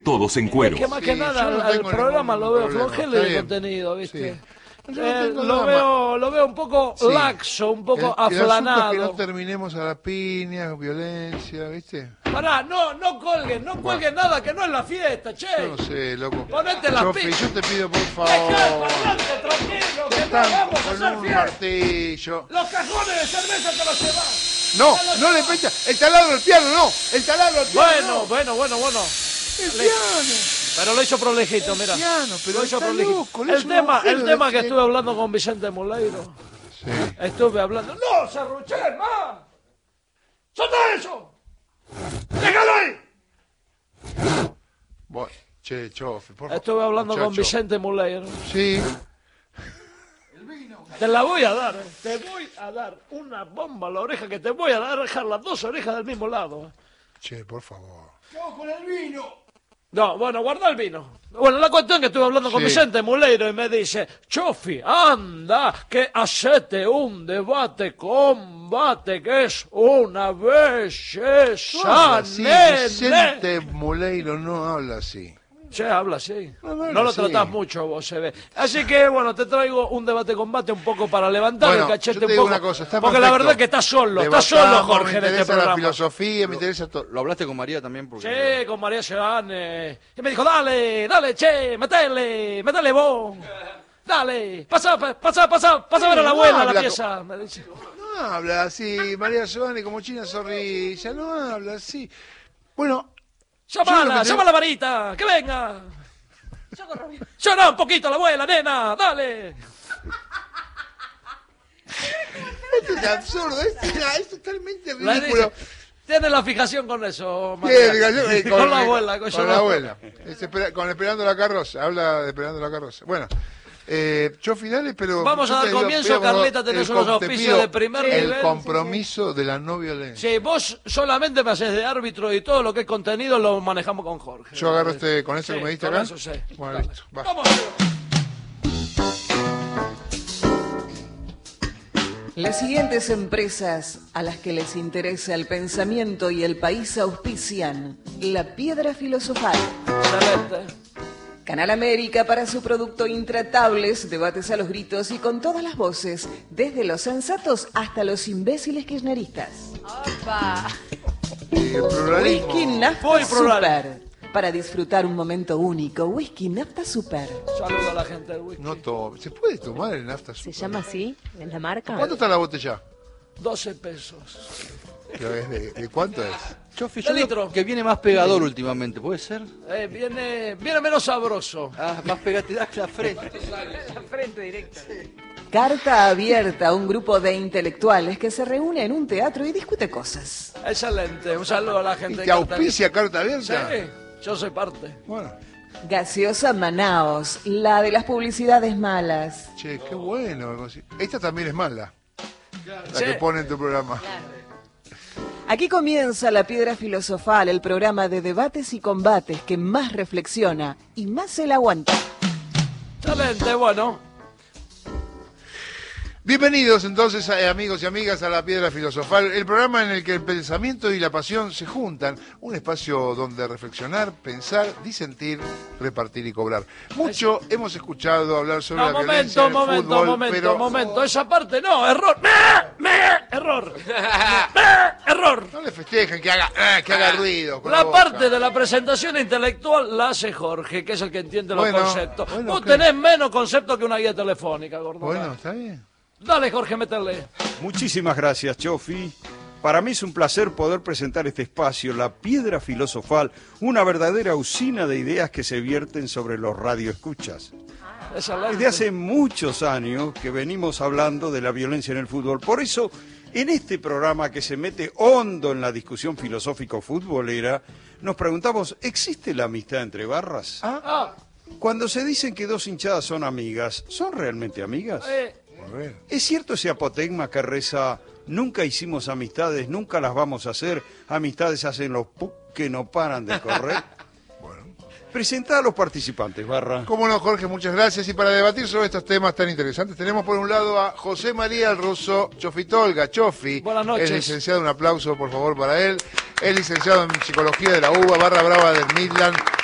Todos en cuero. Es que más Sí, que yo nada no al tengo programa ningún lo veo problema, flojelo está de bien. contenido, ¿viste? Sí. Yo no tengo Lo drama. veo un poco Sí. laxo, un poco El asunto es aflanado. que no terminemos a la piña, violencia, ¿viste? Pará, no cuelguen nada, que no es la fiesta, che. Yo no sé, loco. Ponete la Chofi, pi- yo te pido por Dejá favor. para adelante, tranquilo, que no Están vamos a con hacer un fiesta. martillo. Los cajones de cerveza te los llevas. No le pecha. El taladro al piano, no. El taladro al piano. Bueno. El piano. Pero lo hizo prolejito, mira. Piano, pero Lo hizo está prolejito. loco. le El hizo un tema agujero que de- estuve hablando con Vicente Muleiro. Sí. Estuve hablando. ¡No, serruché, más! ¡Soltá eso! ¡Déjalo ahí! Bueno, che, Chofi, por favor. Estuve hablando con Muchacho. Vicente Muleiro. Sí. Te la voy a dar, te voy a dar una bomba a la oreja que te voy a dejar las dos orejas del mismo lado. Che, por favor. No, bueno, guarda el vino. Bueno, la cuestión es que estuve hablando con Sí. Vicente Muleiro y me dice, Chofi, anda, que hacete un debate, combate, que es una belleza, Sí, nene. Vicente Muleiro no habla así. Che, habla así. No No lo sí. tratás mucho vos, se ve. Así que, bueno, te traigo un debate-combate un poco para levantar Bueno, el cachete yo te un digo poco. una cosa, está porque la perfecto. verdad es que estás solo, Debatamos, Jorge, me en este interesa la programa. filosofía, me interesa todo. Lo hablaste con María también porque... Sí, con María Seane. Y me dijo, dale, che, metele vos. Dale, pasa a ver a la abuela a la habla pieza. Me dice. No habla así, María Giovanni como China Zorrilla, no habla así. Bueno, Llámala, yo llama a la varita, que venga. Llora un poquito a la abuela, nena, dale. esto es absurdo, es totalmente La ridículo. dice, tiene la fijación con eso, ¿Qué María. explicación? Con la abuela, con llorando. la abuela. Con Esperando la Carroza, habla de Esperando la Carroza. Bueno, Chofi, dale, pero... Vamos yo a dar te digo, comienzo, pido, Carlita, tenés el unos te auspicios pido de primer nivel. El compromiso de la no violencia. Sí, vos solamente me haces de árbitro y todo lo que es contenido lo manejamos con Jorge. Yo agarro con eso Sí, que me diste con acá. eso sí. Bueno, Dale. listo, va. Vamos. Las siguientes empresas a las que les interesa el pensamiento y el país auspician La Piedra Filosofal, Excelente. Canal América para su producto Intratables, debates a los gritos y con todas las voces, desde los sensatos hasta los imbéciles kirchneristas. Y el pluralismo. Whisky Nafta Muy plural. Super, para disfrutar un momento único. Whisky Nafta Super. Saludo a la gente del whisky. No todo. ¿Se puede tomar el nafta ¿Se super? llama así? ¿Es la marca? ¿Cuánto está la botella? 12 pesos. Pero ¿De cuánto es? Chofi, De yo creo litro. que viene más pegador últimamente, ¿puede ser? Viene menos sabroso. Ah, más pegate a la frente. La frente directa. Carta abierta a un grupo de intelectuales que se reúne en un teatro y discute cosas. Excelente. Un saludo a la ¿Y gente te de Carta auspicia carta Abierta. abierta? Sí, yo soy parte. Bueno, Gaseosa Manaos, la de las publicidades malas. che, qué bueno. Esta también es mala. La Sí. que pone en tu programa. Aquí comienza La Piedra Filosofal, el programa de debates y combates que más reflexiona y más se la aguanta. Excelente, bueno. Bienvenidos entonces, amigos y amigas, a La Piedra Filosofal, el programa en el que el pensamiento y la pasión se juntan, un espacio donde reflexionar, pensar, disentir, repartir y cobrar. Mucho hemos escuchado hablar sobre No, la violencia en el fútbol, pero momento. Esa parte no, error. Error. Error. no le festejen que haga ruido. con La boca. parte de la presentación intelectual la hace Jorge, que es el que entiende los Bueno, conceptos. bueno, Vos ¿qué? tenés menos conceptos que una guía telefónica, gordo. Bueno, está bien. Dale, Jorge, métele. Muchísimas gracias, Chofi. Para mí es un placer poder presentar este espacio, La Piedra Filosofal, una verdadera usina de ideas que se vierten sobre los radioescuchas. Excelente. Desde hace muchos años que venimos hablando de la violencia en el fútbol. Por eso, en este programa que se mete hondo en la discusión filosófico-futbolera, nos preguntamos, ¿existe la amistad entre barras? Ah, Cuando se dicen que dos hinchadas son amigas, ¿son realmente amigas? A ver. ¿Es cierto ese apotegma que reza, nunca hicimos amistades, nunca las vamos a hacer, amistades hacen los que no paran de correr? Presentá a los participantes, Barra. Cómo no, Jorge, muchas gracias. Y para debatir sobre estos temas tan interesantes, tenemos por un lado a José María Russo Chofitolga, Chofi. Buenas noches. Es licenciado, un aplauso por favor para él. Es licenciado en Psicología de la UBA, barra brava del Midland.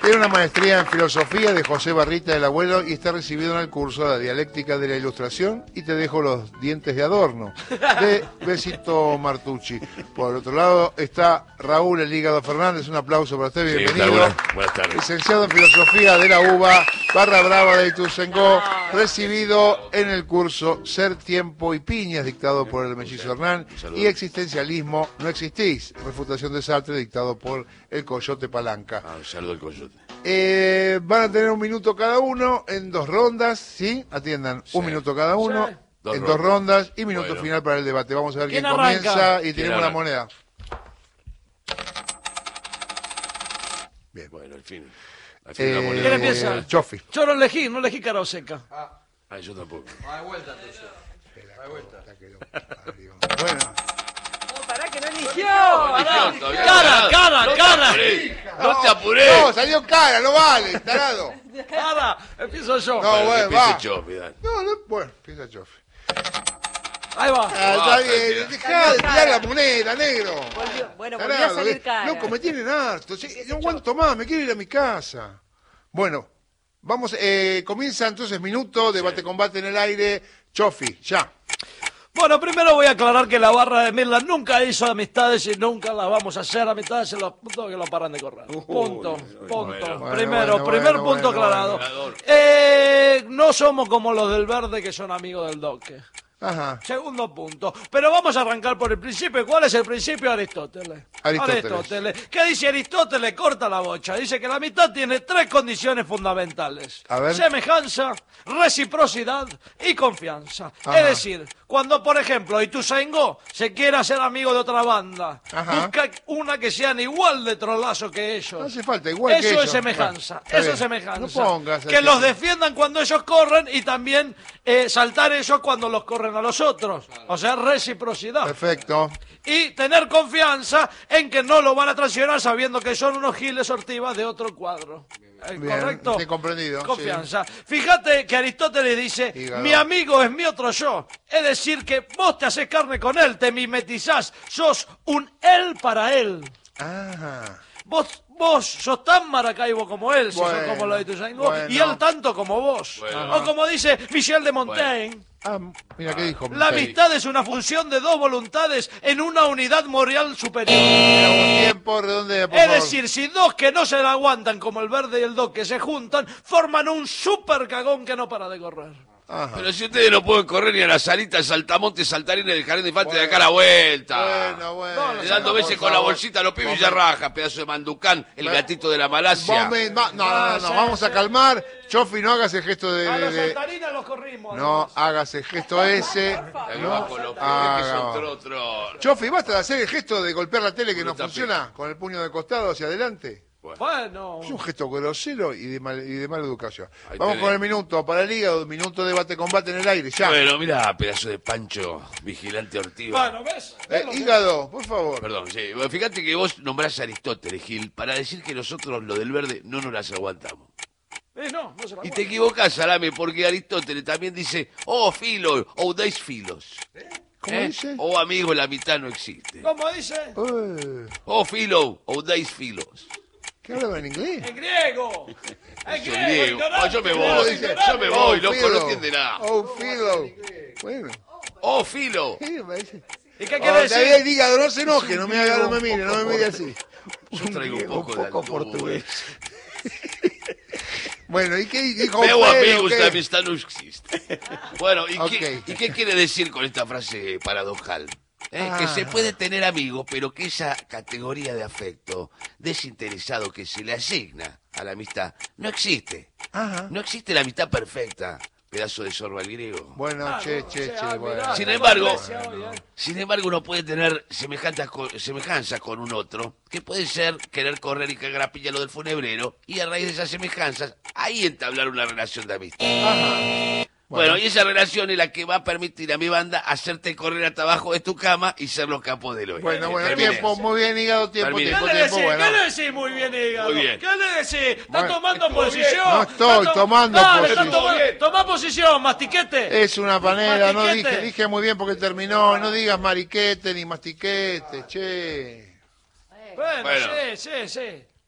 Tiene una maestría en filosofía de José Barrita del Abuelo y está recibido en el curso de dialéctica de la ilustración y te dejo los dientes de adorno de Besito Martucci. Por otro lado está Raúl El Hígado Fernández, un aplauso para usted, bienvenido. Buenas tardes. Licenciado en filosofía de la UBA, Barra Brava de Ituzaingó, recibido en el curso Ser, Tiempo y Piñas, dictado por el Mellizo Hernán, y Existencialismo, No Existís, refutación de Sartre, dictado por el Coyote Palanca. Un saludo al Coyote. Van a tener 1 minuto cada uno en 2 rondas, ¿sí? Atiendan, 1 minuto cada uno Sí. en 2 rondas y minuto Bueno. final para el debate. Vamos a ver quién ¿Quién arranca? comienza y ¿Quién tenemos la arranca? moneda. Bueno, al fin. Al fin la moneda. ¿Quién empieza? Chofi. Yo no elegí cara o seca. Ah, yo tampoco. Da vuelta entonces. Da vuelta. Bueno, No, pará que no eligió. Todavía Cara, no. cara, No te cara. apurés, No te apurés. no, salió cara, no vale, tarado. Cara, empiezo yo. No, Bueno, bueno, que va. empiece Chofi, dale. No, bueno, empieza Chofi. Ahí va. Está bien, dejá de tirar la moneda, negro. Bueno, volvió a Tarado, salir cara. loco, me tienen harto. Sí, no aguanto más, me quiero ir a mi casa. Bueno, vamos, comienza entonces minuto, debate-combate en el aire. Chofi, ya. Bueno, primero voy a aclarar que la barra de Mirla nunca hizo amistades y nunca las vamos a hacer amistades en los puntos que lo paran de correr. Punto. bueno, Primero, bueno, primer bueno, punto bueno, aclarado. bueno. No somos como los del verde que son amigos del Doque. Ajá. Segundo punto. Pero vamos a arrancar por el principio. ¿Cuál es el principio de Aristóteles? Aristóteles. ¿Qué dice Aristóteles? Corta la bocha. Dice que la amistad tiene 3 condiciones fundamentales. A ver. Semejanza, reciprocidad y confianza. Ajá. Es decir, cuando, por ejemplo, Ituzaingó se quiere hacer amigo de otra banda, Ajá. busca una que sean igual de trolazo que ellos. No hace falta, igual que Eso ellos. es semejanza, Bueno, está eso bien. es semejanza. No pongas que así. los defiendan cuando ellos corren y también saltar ellos cuando los corren a los otros. O sea, reciprocidad. Perfecto. Y tener confianza en que no lo van a traicionar sabiendo que son unos giles ortivas de otro cuadro. Bien, ¿Correcto? sí, comprendido, Confianza. Fíjate que Aristóteles dice, Hígado. mi amigo es mi otro yo. Es decir, que vos te haces carne con él, te mimetizás, sos un él para él. Ajá. Vos sos tan Maracaibo como él, si sos Bueno, como lo de Ituzaingó, bueno. y él tanto como vos. Bueno. O como dice Michel de Montaigne, Ah, mira qué dijo. la Michel. amistad es una función de 2 voluntades en una unidad moral superior. Tenemos tiempo, redondea, por Es favor. decir, si 2 que no se la aguantan, como el verde y el doque, se juntan, forman un super cagón que no para de correr. Ajá. Pero si ustedes no pueden correr ni a la salita, al saltamonte, saltarín en el jardín de infantes de acá a la vuelta. Bueno. No, Le dando por veces con la favor. bolsita a los pibes y ya raja, pedazo de manducán, el gatito de la Malasia. No, vamos a calmar. Chofi, no hagas el gesto A los de... saltarines los corrimos. No hagas el gesto ese. Ahí No va con los pibes que son haga. trotros. Chofi, basta de hacer el gesto de golpear la tele que no Fruta funciona con el puño de costado hacia adelante. Bueno. Es un gesto grosero y de mala educación. Ahí Vamos tenés. con el minuto para el hígado, minuto de debate-combate en el aire, ya. Bueno, mira, pedazo de Pancho, vigilante ortiva. Bueno, ¿ves? ¿Ves lo que- Hígado, por favor. Perdón, sí. Bueno, fíjate que vos nombrás a Aristóteles, Gil, para decir que nosotros, lo del verde, no nos las aguantamos. No se la Y te aguanta. equivocás, Salame, porque Aristóteles también dice, oh, filo, o deis filos. ¿Cómo dice? Oh, amigo, la mitad no existe. ¿Cómo dice? Oh, filo, o deis filos. ¿Qué hablaba en inglés? En griego. En Yo griego, griego. ignorante. Oh, yo me ¿Cómo voy, dice? yo me voy, loco, Filo. no entiende nada. Oh, filo. Bueno. Oh, filo. Sí, me parece. ¿Y qué Oh, quiere está bien, decir? hígado, no se enoje, no me haga, no me mire, no me mire así. Yo traigo un poco de altura. portugués. Bueno, ¿y qué dijo? Meu Felo, amigo, qué? esta amistad no existe. Bueno, Ok. ¿y qué quiere decir con esta frase paradojal? Que se puede tener amigos, pero que esa categoría de afecto desinteresado que se le asigna a la amistad no existe. Ajá. No existe la amistad perfecta, pedazo de sorba al griego. Bueno, che, bueno. Sin embargo, uno puede tener semejanzas con un otro, que puede ser querer correr y cagar a pilla lo del funebrero, y a raíz de esas semejanzas, ahí entablar una relación de amistad. Ajá. Bueno, y esa relación es la que va a permitir a mi banda hacerte correr hasta abajo de tu cama y ser los capos del hoy. Bueno, Terminé. tiempo, muy bien, hígado, tiempo, Terminé. tiempo, ¿Qué le tiempo, decís? bueno. ¿Qué le decís muy bien, hígado? Muy bien. ¿Qué le decís? ¿Estás Bueno, tomando estuvo posición? bien. No estoy tomando Dale, posición. Tomá posición, mastiquete. Es una panera, no Mastiquete. dije muy bien porque terminó, no digas mariquete ni mastiquete, che. Bueno, Bueno. sí.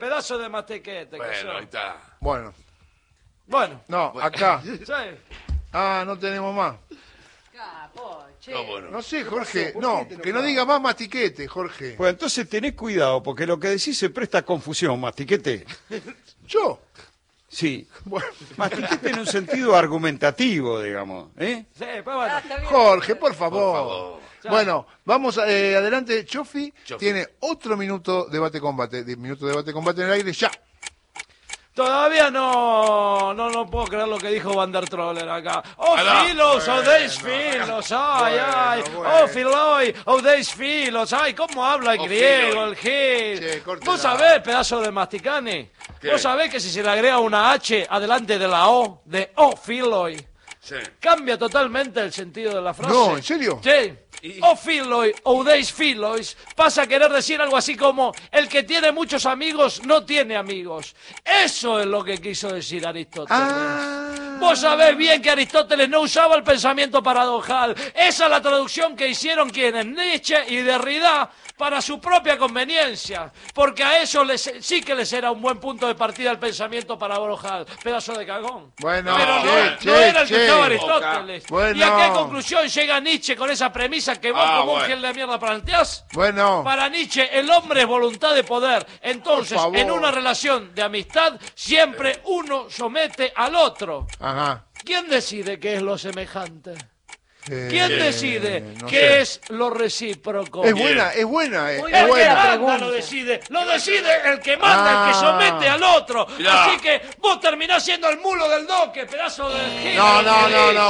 pedazo de mastiquete. que Bueno, sos. ahí está. Bueno, Bueno, no, acá. sí. No tenemos más. Capo, che. ¿Cómo no? No sé, Jorge. No, que no diga más mastiquete, Jorge. Pues entonces tenés cuidado, porque lo que decís se presta a confusión, mastiquete. Yo. Sí, Bueno, mastiquete en un sentido argumentativo, digamos. Sí, pues bueno. Está bien. Jorge, por favor. Por favor. Bueno, vamos adelante. Chofi Chofi. tiene otro minuto debate-combate. Minuto debate-combate en el aire, ya. Todavía no puedo creer lo que dijo Van der Troller acá. Oh, Ahí va. filos, oh, deis filos, ay, ay. bueno. Oh, filoi, oh, deis filos, ay, cómo habla el Oh, griego, el Che, gil. córtela. ¿Vos sabés, pedazo de masticane? ¿Qué? ¿Vos sabés que si se le agrega una H adelante de la O, de oh, filoi, Sí. cambia totalmente el sentido de la frase? No, ¿en serio? Sí. O filoi, o deis filois, pasa a querer decir algo así como el que tiene muchos amigos no tiene amigos. Eso es lo que quiso decir Aristóteles. Vos sabés bien que Aristóteles no usaba el pensamiento paradojal. Esa es la traducción que hicieron quienes, Nietzsche y Derrida, para su propia conveniencia. Porque a eso sí que les era un buen punto de partida el pensamiento paradojal. Pedazo de cagón. Bueno, Pero che, no era el que che. usaba Aristóteles. Bueno. ¿Y a qué conclusión llega Nietzsche con esa premisa que vos como un bueno. gil de mierda planteás? Bueno, Para Nietzsche, el hombre es voluntad de poder. Entonces, Por favor. en una relación de amistad, siempre uno somete al otro. ajá. ¿Quién decide qué es lo semejante? Eh, ¿Quién decide no qué sé. es lo recíproco? Es buena, es buena, Muy es El que buena. manda lo decide, el que manda, el que somete al otro. Mirá. Así que vos terminás siendo el mulo del doque, pedazo de gil. No, bueno,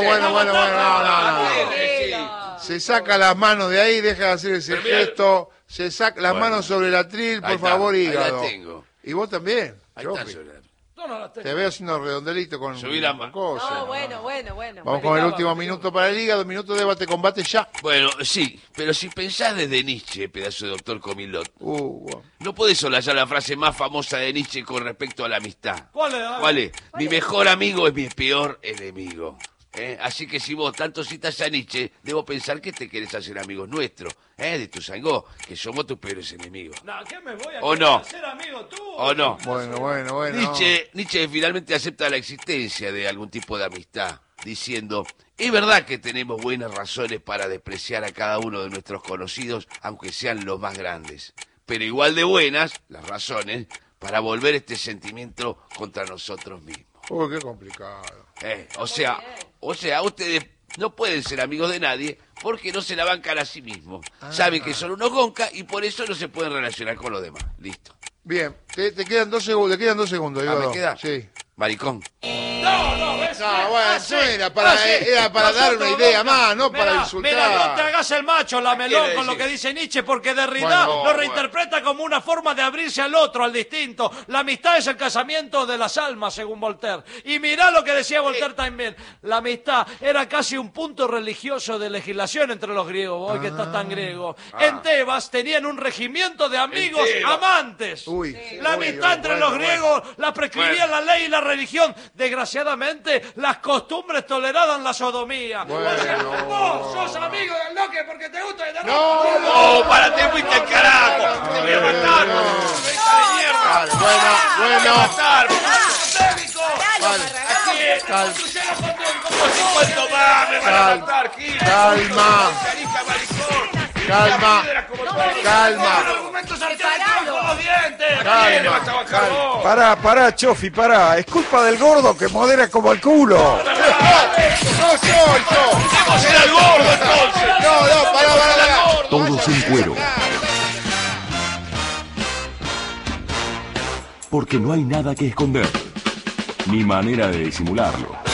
Sí. Se saca las manos de ahí, deja de hacer ese Pero mira- gesto, se saca las Bueno. manos sobre el atril, por Ahí está, favor, ahí la hígado. tengo. Y vos también, Ahí Chofi. está, Soler. No, no la tengo. Te veo haciendo redondelito con Subí la con mano. cosas. No, bueno. Vamos con el último minuto para el hígado, minuto de debate-combate ya. Bueno, sí, pero si pensás desde Nietzsche, pedazo de doctor Comilot, Bueno. no podés solayar la frase más famosa de Nietzsche con respecto a la amistad. ¿Cuál es? ¿Cuál es? Mi mejor amigo es mi peor enemigo. Así que si vos tanto citas a Nietzsche, debo pensar que te querés hacer amigos nuestros, de tu sangó, que somos tus peores enemigos. No, ¿qué me voy a ¿O querer no? hacer amigo tú? ¿O no? Bueno. Nietzsche finalmente acepta la existencia de algún tipo de amistad, diciendo, es verdad que tenemos buenas razones para despreciar a cada uno de nuestros conocidos, aunque sean los más grandes, pero igual de buenas las razones para volver este sentimiento contra nosotros mismos. Uy, qué complicado. O sea, ustedes no pueden ser amigos de nadie porque no se la bancan a sí mismos. Saben que son unos gonca y por eso no se pueden relacionar con los demás. Listo. Bien, te quedan 2 segundos, hígado. ¿Me queda? Sí. Maricón. No, ¿ves? No, bueno, Así, no era para, así. era para dar una idea Nosotros, más, no para Mirá, insultar. no te hagas el macho, la melón, quiere con lo decir? que dice Nietzsche, porque Derrida Bueno, lo reinterpreta como una forma de abrirse al otro, al distinto. La amistad es el casamiento de las almas, según Voltaire. Y mirá lo que decía Voltaire también. La amistad era casi un punto religioso de legislación entre los griegos, vos que estás tan griego. En Tebas tenían un regimiento de amigos amantes. Uy, La amistad entre los griegos la prescribían la ley y la religión. Desgraciadamente, las costumbres toleraban la sodomía. Bueno. O sea, vos sos amigo del loque porque te gusta el ¡Oh, párate, fuiste el carajo! ¡Te voy a matar! ¡Hija de mierda! Bueno. ¡Te voy a matar! Vale. Aquí, Cal- como 50 más, me van a Cal- matar, Gil. calma. Carija, maricón. Calma. La piedra como tú. Calma. Los argumentos artificiales con los dientes. Calma. ¿A quién le vas a bajar vos? Pará, Chofi, pará. Es culpa del gordo que modera como el culo. No soy yo. ¡Vamos era el gordo, entonces! No, pará. Todos en cuero. Porque no hay nada que esconder, ni manera de disimularlo.